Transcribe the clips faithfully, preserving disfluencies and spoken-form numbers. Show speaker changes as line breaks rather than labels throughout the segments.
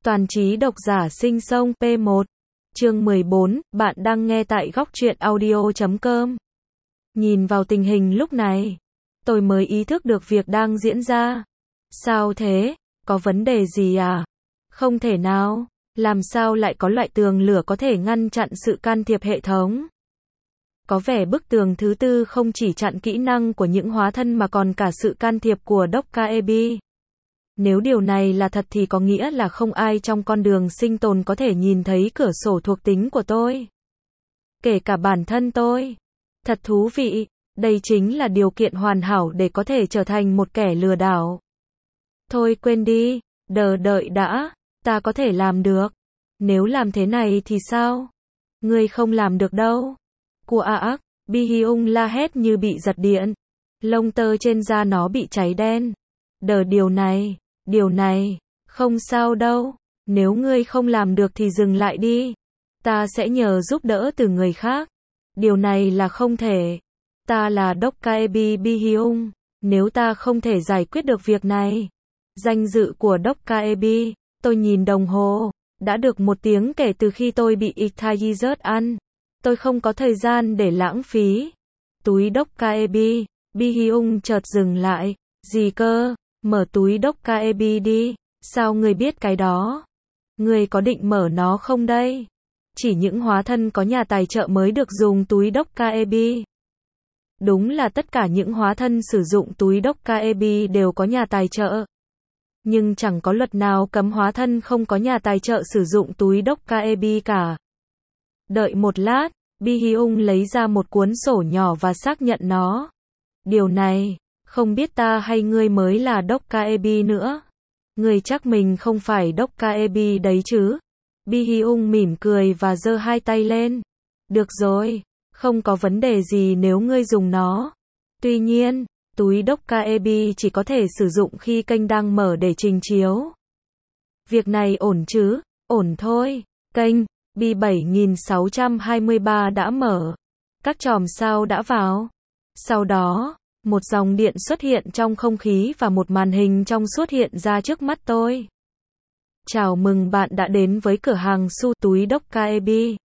Toàn trí độc giả sinh sông P một. Chương mười bốn, bạn đang nghe tại góc truyện audio chấm com. Nhìn vào tình hình lúc này, tôi mới ý thức được việc đang diễn ra. Sao thế? Có vấn đề gì à? Không thể nào. Làm sao lại có loại tường lửa có thể ngăn chặn sự can thiệp hệ thống? Có vẻ bức tường thứ tư không chỉ chặn kỹ năng của những hóa thân mà còn cả sự can thiệp của Dokkaebi. Nếu điều này là thật thì có nghĩa là không ai trong con đường sinh tồn có thể nhìn thấy cửa sổ thuộc tính của tôi. Kể cả bản thân tôi. Thật thú vị, đây chính là điều kiện hoàn hảo để có thể trở thành một kẻ lừa đảo. Thôi quên đi, đờ đợi đã, ta có thể làm được. Nếu làm thế này thì sao? Ngươi không làm được đâu. Của a ác, Bi-hyung la hét như bị giật điện. Lông tơ trên da nó bị cháy đen. Đờ điều này, điều này, không sao đâu. Nếu ngươi không làm được thì dừng lại đi. Ta sẽ nhờ giúp đỡ từ người khác. Điều này là không thể. Ta là Dokkaebi Bi-hyung. Nếu ta không thể giải quyết được việc này. Danh dự của Dokkaebi, tôi nhìn đồng hồ. Đã được một tiếng kể từ khi tôi bị Ithagizert ăn. Tôi không có thời gian để lãng phí. Túi Dokkaebi, Bi-hyung chợt dừng lại. Gì cơ? Mở túi Dokkaebi đi. Sao người biết cái đó? Người có định mở nó không đây? Chỉ những hóa thân có nhà tài trợ mới được dùng túi Dokkaebi. Đúng là tất cả những hóa thân sử dụng túi Dokkaebi đều có nhà tài trợ. Nhưng chẳng có luật nào cấm hóa thân không có nhà tài trợ sử dụng túi Dokkaebi cả. Đợi một lát, Bi-hyung lấy ra một cuốn sổ nhỏ và xác nhận nó. Điều này, không biết ta hay ngươi mới là Dokkaebi nữa. Ngươi chắc mình không phải Dokkaebi đấy chứ? Bi-hyung mỉm cười và giơ hai tay lên. Được rồi, không có vấn đề gì nếu ngươi dùng nó. Tuy nhiên, túi Dokkaebi chỉ có thể sử dụng khi kênh đang mở để trình chiếu. Việc này ổn chứ? Ổn thôi. Kênh Bi bảy nghìn sáu trăm hai mươi ba đã mở. Các chòm sao đã vào. Sau đó, một dòng điện xuất hiện trong không khí và một màn hình trong suốt hiện ra trước mắt tôi. Chào mừng bạn đã đến với cửa hàng su túi Dokkaebi.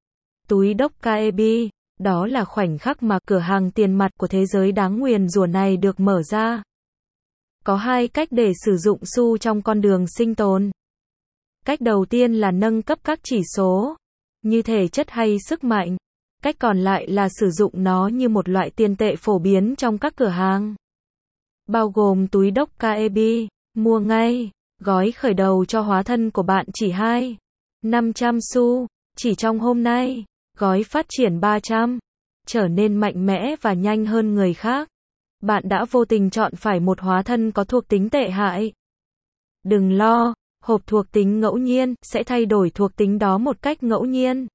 Túi Dokkaebi, đó là khoảnh khắc mà cửa hàng tiền mặt của thế giới đáng nguyền rủa này được mở ra. Có hai cách để sử dụng su trong con đường sinh tồn. Cách đầu tiên là nâng cấp các chỉ số, như thể chất hay sức mạnh. Cách còn lại là sử dụng nó như một loại tiền tệ phổ biến trong các cửa hàng. Bao gồm túi Dokkaebi, mua ngay, gói khởi đầu cho hóa thân của bạn chỉ hai nghìn năm trăm xu, chỉ trong hôm nay, gói phát triển ba trăm, trở nên mạnh mẽ và nhanh hơn người khác. Bạn đã vô tình chọn phải một hóa thân có thuộc tính tệ hại. Đừng lo, hộp thuộc tính ngẫu nhiên sẽ thay đổi thuộc tính đó một cách ngẫu nhiên.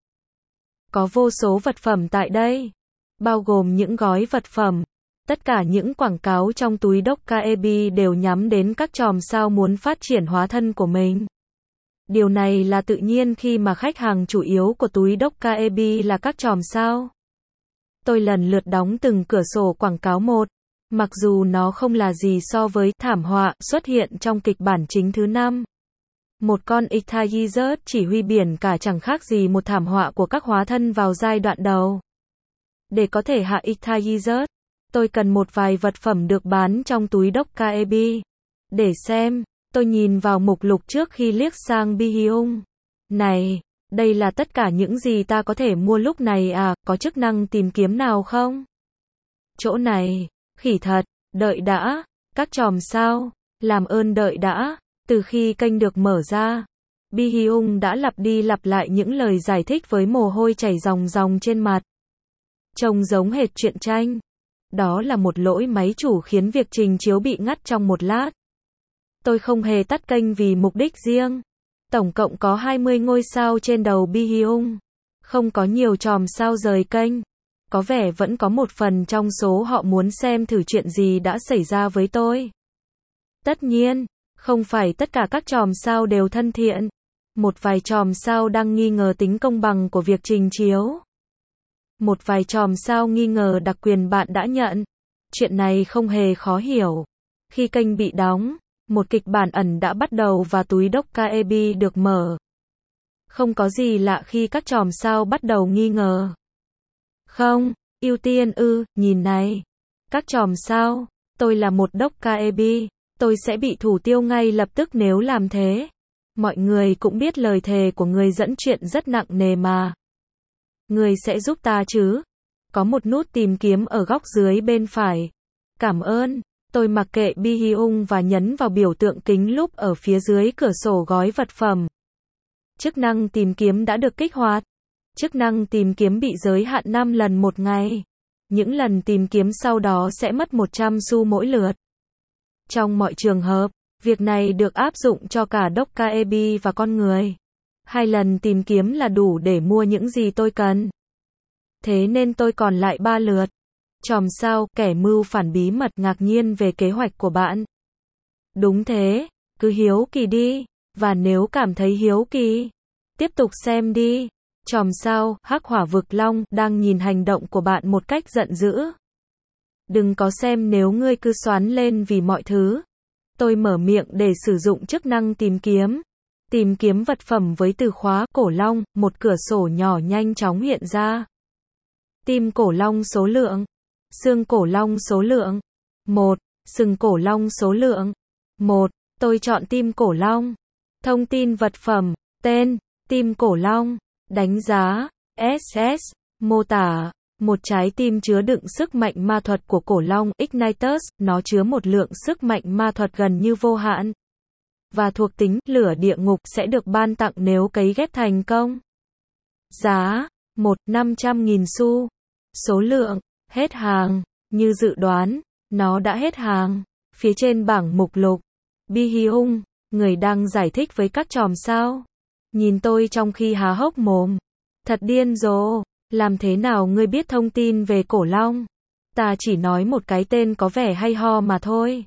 Có vô số vật phẩm tại đây, bao gồm những gói vật phẩm. Tất cả những quảng cáo trong túi Dokkaebi đều nhắm đến các chòm sao muốn phát triển hóa thân của mình. Điều này là tự nhiên khi mà khách hàng chủ yếu của túi Dokkaebi là các chòm sao. Tôi lần lượt đóng từng cửa sổ quảng cáo một, mặc dù nó không là gì so với thảm họa xuất hiện trong kịch bản chính thứ năm. Một con Ithagizert chỉ huy biển cả chẳng khác gì một thảm họa của các hóa thân vào giai đoạn đầu. Để có thể hạ Ithagizert, tôi cần một vài vật phẩm được bán trong túi Dokkaebi. Để xem, tôi nhìn vào mục lục trước khi liếc sang Bi-hyung. Này, đây là tất cả những gì ta có thể mua lúc này à, có chức năng tìm kiếm nào không? Chỗ này, khỉ thật, đợi đã, các chòm sao, làm ơn đợi đã. Từ khi kênh được mở ra, Bi-hyung đã lặp đi lặp lại những lời giải thích với mồ hôi chảy ròng ròng trên mặt. Trông giống hệt truyện tranh. Đó là một lỗi máy chủ khiến việc trình chiếu bị ngắt trong một lát. Tôi không hề tắt kênh vì mục đích riêng. Tổng cộng có hai mươi ngôi sao trên đầu Bi-hyung. Không có nhiều chòm sao rời kênh. Có vẻ vẫn có một phần trong số họ muốn xem thử chuyện gì đã xảy ra với tôi. Tất nhiên, không phải tất cả các chòm sao đều thân thiện. Một vài chòm sao đang nghi ngờ tính công bằng của việc trình chiếu. Một vài chòm sao nghi ngờ đặc quyền bạn đã nhận. Chuyện này không hề khó hiểu. Khi kênh bị đóng, Một kịch bản ẩn đã bắt đầu và túi Dokkaebi được mở. Không có gì lạ khi các chòm sao bắt đầu nghi ngờ. Không, ưu tiên ư, nhìn này. Các chòm sao, tôi là một Dokkaebi, tôi sẽ bị thủ tiêu ngay lập tức nếu làm thế. Mọi người cũng biết lời thề của người dẫn chuyện rất nặng nề mà. Người sẽ giúp ta chứ? Có một nút tìm kiếm ở góc dưới bên phải. Cảm ơn. Tôi mặc kệ Bi Hyung và nhấn vào biểu tượng kính lúp ở phía dưới cửa sổ gói vật phẩm. Chức năng tìm kiếm đã được kích hoạt. Chức năng tìm kiếm bị giới hạn năm lần một ngày. Những lần tìm kiếm sau đó sẽ mất một trăm xu mỗi lượt. Trong mọi trường hợp, việc này được áp dụng cho cả Dokkaebi và con người. Hai lần tìm kiếm là đủ để mua những gì tôi cần. Thế nên tôi còn lại ba lượt. Chòm sao, kẻ mưu phản bí mật ngạc nhiên về kế hoạch của bạn. Đúng thế, cứ hiếu kỳ đi, và nếu cảm thấy hiếu kỳ, tiếp tục xem đi. Chòm sao, Hắc Hỏa Vực Long, đang nhìn hành động của bạn một cách giận dữ. Đừng có xem nếu ngươi cứ xoắn lên vì mọi thứ. Tôi mở miệng để sử dụng chức năng tìm kiếm. Tìm kiếm vật phẩm với từ khóa cổ long, một cửa sổ nhỏ nhanh chóng hiện ra. Tim cổ long số lượng. Xương cổ long số lượng. một. Sừng cổ long số lượng. một. Tôi chọn tim cổ long. Thông tin vật phẩm. Tên. Tim cổ long. Đánh giá. ét ét. Mô tả. Một trái tim chứa đựng sức mạnh ma thuật của cổ long Ignitus, nó chứa một lượng sức mạnh ma thuật gần như vô hạn. Và thuộc tính lửa địa ngục sẽ được ban tặng nếu cấy ghép thành công. Giá một nghìn năm trăm nghìn xu. Số lượng hết hàng. Như dự đoán, nó đã hết hàng. Phía trên bảng mục lục, Bi Hyung, người đang giải thích với các chòm sao, nhìn tôi trong khi há hốc mồm. Thật điên rồ, làm thế nào ngươi biết thông tin về cổ long? Ta chỉ nói một cái tên có vẻ hay ho mà thôi.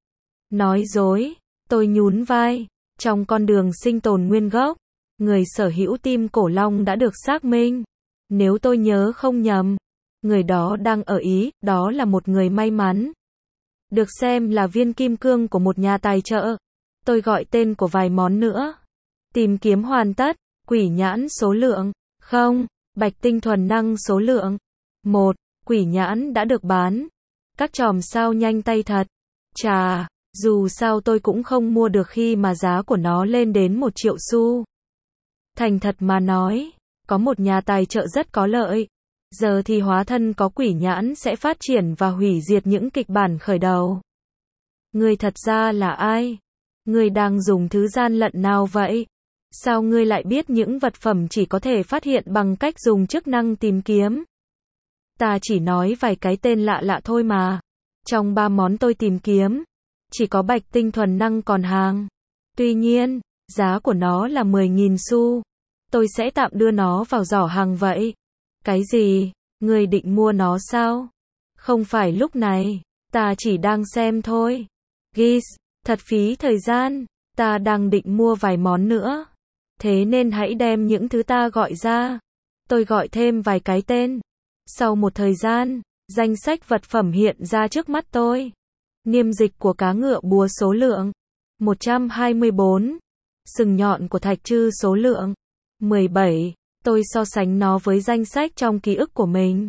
Nói dối, tôi nhún vai. Trong con đường sinh tồn nguyên gốc, người sở hữu tim cổ long đã được xác minh. Nếu tôi nhớ không nhầm, người đó đang ở Ý, đó là một người may mắn. Được xem là viên kim cương của một nhà tài trợ. Tôi gọi tên của vài món nữa. Tìm kiếm hoàn tất. Quỷ nhãn số lượng. Không. Bạch tinh thuần năng số lượng. một. Quỷ nhãn đã được bán. Các chòm sao nhanh tay thật. Chà, dù sao tôi cũng không mua được khi mà giá của nó lên đến một triệu xu. Thành thật mà nói, có một nhà tài trợ rất có lợi. Giờ thì hóa thân có quỷ nhãn sẽ phát triển và hủy diệt những kịch bản khởi đầu. Ngươi thật ra là ai? Ngươi đang dùng thứ gian lận nào vậy? Sao ngươi lại biết những vật phẩm chỉ có thể phát hiện bằng cách dùng chức năng tìm kiếm? Ta chỉ nói vài cái tên lạ lạ thôi mà. Trong ba món tôi tìm kiếm, chỉ có bạch tinh thuần năng còn hàng. Tuy nhiên, giá của nó là mười nghìn xu. Tôi sẽ tạm đưa nó vào giỏ hàng vậy. Cái gì? Ngươi định mua nó sao? Không phải lúc này, ta chỉ đang xem thôi. Gis, thật phí thời gian, ta đang định mua vài món nữa. Thế nên hãy đem những thứ ta gọi ra. Tôi gọi thêm vài cái tên. Sau một thời gian, danh sách vật phẩm hiện ra trước mắt tôi. Niêm dịch của cá ngựa búa số lượng một trăm hai mươi bốn. Sừng nhọn của thạch trư số lượng mười bảy. Tôi so sánh nó với danh sách trong ký ức của mình.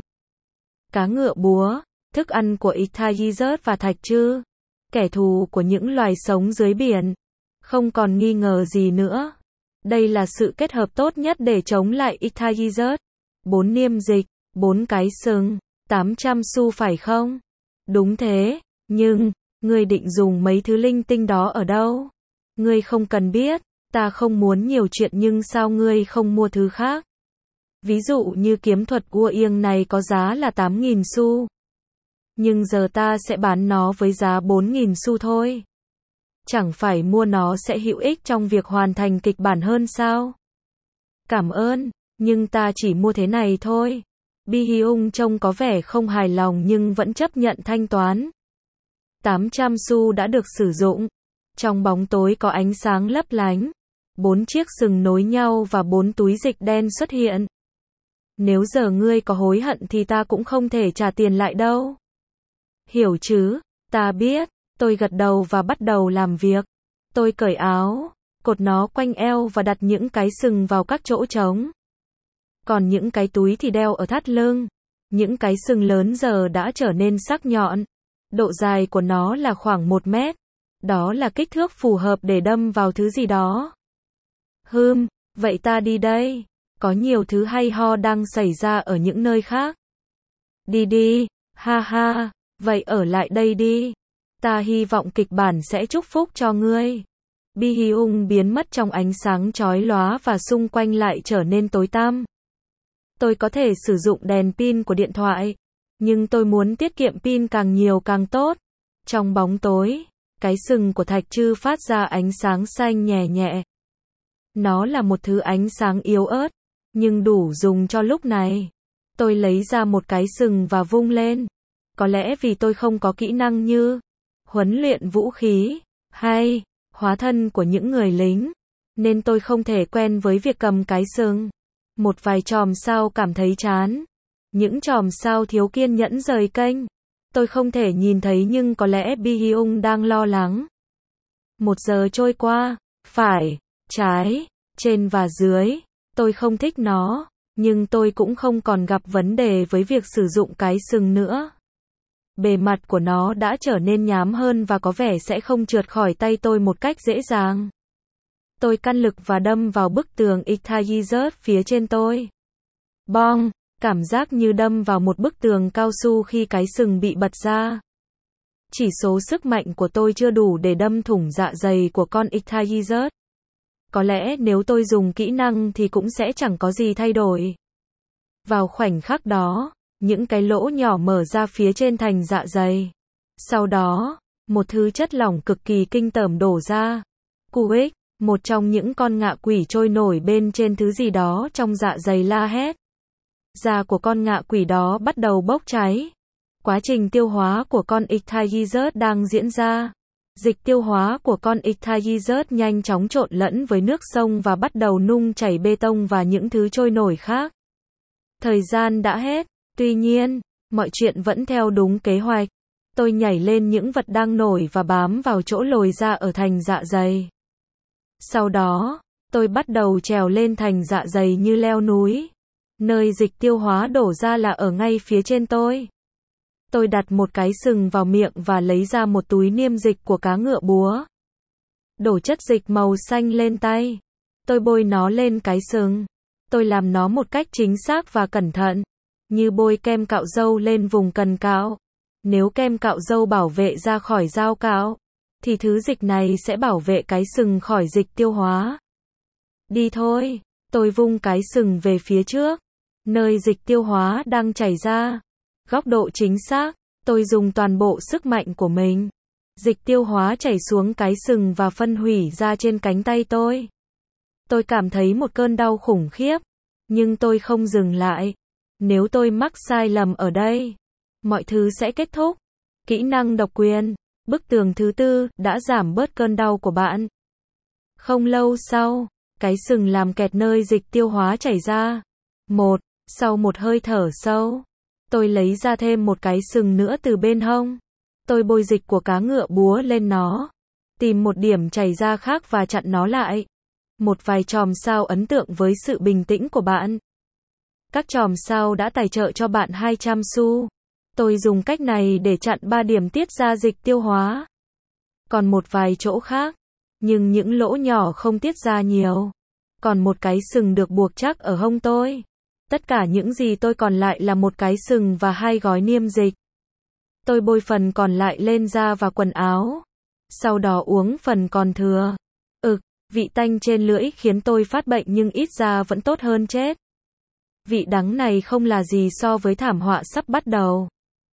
Cá ngựa búa, thức ăn của Ichthyisus và thạch trư, kẻ thù của những loài sống dưới biển. Không còn nghi ngờ gì nữa. Đây là sự kết hợp tốt nhất để chống lại Ichthyisus. Bốn niêm dịch, bốn cái sừng, tám trăm xu phải không? Đúng thế, nhưng, ngươi định dùng mấy thứ linh tinh đó ở đâu? Ngươi không cần biết, ta không muốn nhiều chuyện nhưng sao ngươi không mua thứ khác? Ví dụ như kiếm thuật Ua Yên này có giá là tám nghìn xu. Nhưng giờ ta sẽ bán nó với giá bốn nghìn xu thôi. Chẳng phải mua nó sẽ hữu ích trong việc hoàn thành kịch bản hơn sao? Cảm ơn, nhưng ta chỉ mua thế này thôi. Bi Hyung trông có vẻ không hài lòng nhưng vẫn chấp nhận thanh toán. tám trăm xu đã được sử dụng. Trong bóng tối có ánh sáng lấp lánh. Bốn chiếc sừng nối nhau và bốn túi dịch đen xuất hiện. Nếu giờ ngươi có hối hận thì ta cũng không thể trả tiền lại đâu. Hiểu chứ? Ta biết. Tôi gật đầu và bắt đầu làm việc. Tôi cởi áo, cột nó quanh eo và đặt những cái sừng vào các chỗ trống. Còn những cái túi thì đeo ở thắt lưng. Những cái sừng lớn giờ đã trở nên sắc nhọn. Độ dài của nó là khoảng một mét. Đó là kích thước phù hợp để đâm vào thứ gì đó. Hừm, vậy ta đi đây. Có nhiều thứ hay ho đang xảy ra ở những nơi khác. Đi đi, ha ha, vậy ở lại đây đi. Ta hy vọng kịch bản sẽ chúc phúc cho ngươi. Bi Hyung biến mất trong ánh sáng chói lóa và xung quanh lại trở nên tối tăm. Tôi có thể sử dụng đèn pin của điện thoại, nhưng tôi muốn tiết kiệm pin càng nhiều càng tốt. Trong bóng tối, cái sừng của thạch trư phát ra ánh sáng xanh nhẹ nhẹ. Nó là một thứ ánh sáng yếu ớt, nhưng đủ dùng cho lúc này. Tôi lấy ra một cái sừng và vung lên. Có lẽ vì tôi không có kỹ năng như huấn luyện vũ khí, hay hóa thân của những người lính, nên tôi không thể quen với việc cầm cái sừng. Một vài chòm sao cảm thấy chán. Những chòm sao thiếu kiên nhẫn rời kênh. Tôi không thể nhìn thấy nhưng có lẽ Bi Hyung đang lo lắng. Một giờ trôi qua, phải, trái, trên và dưới. Tôi không thích nó, nhưng tôi cũng không còn gặp vấn đề với việc sử dụng cái sừng nữa. Bề mặt của nó đã trở nên nhám hơn và có vẻ sẽ không trượt khỏi tay tôi một cách dễ dàng. Tôi căn lực và đâm vào bức tường Ichthyzert phía trên tôi. Bong, cảm giác như đâm vào một bức tường cao su khi cái sừng bị bật ra. Chỉ số sức mạnh của tôi chưa đủ để đâm thủng dạ dày của con Ichthyzert. Có lẽ nếu tôi dùng kỹ năng thì cũng sẽ chẳng có gì thay đổi. Vào khoảnh khắc đó, những cái lỗ nhỏ mở ra phía trên thành dạ dày. Sau đó, một thứ chất lỏng cực kỳ kinh tởm đổ ra. Kuik, một trong những con ngạ quỷ trôi nổi bên trên thứ gì đó trong dạ dày la hét. Da của con ngạ quỷ đó bắt đầu bốc cháy. Quá trình tiêu hóa của con Ichthyzert đang diễn ra. Dịch tiêu hóa của con Ichthyzert nhanh chóng trộn lẫn với nước sông và bắt đầu nung chảy bê tông và những thứ trôi nổi khác. Thời gian đã hết, tuy nhiên, mọi chuyện vẫn theo đúng kế hoạch. Tôi nhảy lên những vật đang nổi và bám vào chỗ lồi ra ở thành dạ dày. Sau đó, tôi bắt đầu trèo lên thành dạ dày như leo núi. Nơi dịch tiêu hóa đổ ra là ở ngay phía trên tôi. Tôi đặt một cái sừng vào miệng và lấy ra một túi niêm dịch của cá ngựa búa. Đổ chất dịch màu xanh lên tay. Tôi bôi nó lên cái sừng. Tôi làm nó một cách chính xác và cẩn thận, như bôi kem cạo râu lên vùng cần cạo. Nếu kem cạo râu bảo vệ ra khỏi dao cạo, thì thứ dịch này sẽ bảo vệ cái sừng khỏi dịch tiêu hóa. Đi thôi, tôi vung cái sừng về phía trước, nơi dịch tiêu hóa đang chảy ra. Góc độ chính xác, tôi dùng toàn bộ sức mạnh của mình. Dịch tiêu hóa chảy xuống cái sừng và phân hủy ra trên cánh tay tôi. Tôi cảm thấy một cơn đau khủng khiếp, nhưng tôi không dừng lại. Nếu tôi mắc sai lầm ở đây, mọi thứ sẽ kết thúc. Kỹ năng độc quyền, bức tường thứ tư, đã giảm bớt cơn đau của bạn. Không lâu sau, cái sừng làm kẹt nơi dịch tiêu hóa chảy ra. Một, sau một hơi thở sâu, tôi lấy ra thêm một cái sừng nữa từ bên hông. Tôi bôi dịch của cá ngựa búa lên nó. Tìm một điểm chảy ra khác và chặn nó lại. Một vài chòm sao ấn tượng với sự bình tĩnh của bạn. Các chòm sao đã tài trợ cho bạn hai trăm xu. Tôi dùng cách này để chặn ba điểm tiết ra dịch tiêu hóa. Còn một vài chỗ khác, nhưng những lỗ nhỏ không tiết ra nhiều. Còn một cái sừng được buộc chắc ở hông tôi. Tất cả những gì tôi còn lại là một cái sừng và hai gói niêm dịch. Tôi bôi phần còn lại lên da và quần áo. Sau đó uống phần còn thừa. Ực, vị tanh trên lưỡi khiến tôi phát bệnh nhưng ít ra vẫn tốt hơn chết. Vị đắng này không là gì so với thảm họa sắp bắt đầu.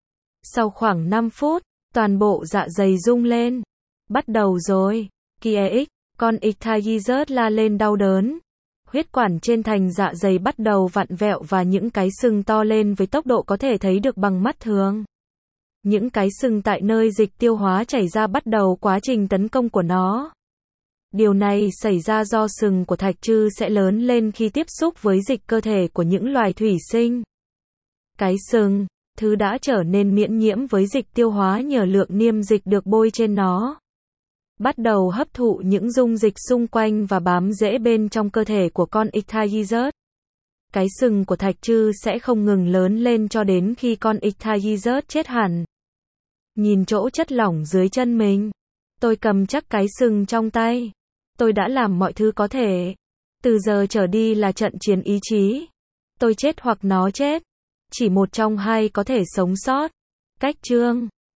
Sau khoảng năm phút, toàn bộ dạ dày rung lên. Bắt đầu rồi. Kiex, con Ichthyzert la lên đau đớn. Huyết quản trên thành dạ dày bắt đầu vặn vẹo và những cái sừng to lên với tốc độ có thể thấy được bằng mắt thường. Những cái sừng tại nơi dịch tiêu hóa chảy ra bắt đầu quá trình tấn công của nó. Điều này xảy ra do sừng của thạch trư sẽ lớn lên khi tiếp xúc với dịch cơ thể của những loài thủy sinh. Cái sừng, thứ đã trở nên miễn nhiễm với dịch tiêu hóa nhờ lượng niêm dịch được bôi trên nó. Bắt đầu hấp thụ những dung dịch xung quanh và bám rễ bên trong cơ thể của con Ichthyostome. Cái sừng của thạch trư sẽ không ngừng lớn lên cho đến khi con Ichthyostome chết hẳn. Nhìn chỗ chất lỏng dưới chân mình. Tôi cầm chắc cái sừng trong tay. Tôi đã làm mọi thứ có thể. Từ giờ trở đi là trận chiến ý chí. Tôi chết hoặc nó chết. Chỉ một trong hai có thể sống sót. Cách chương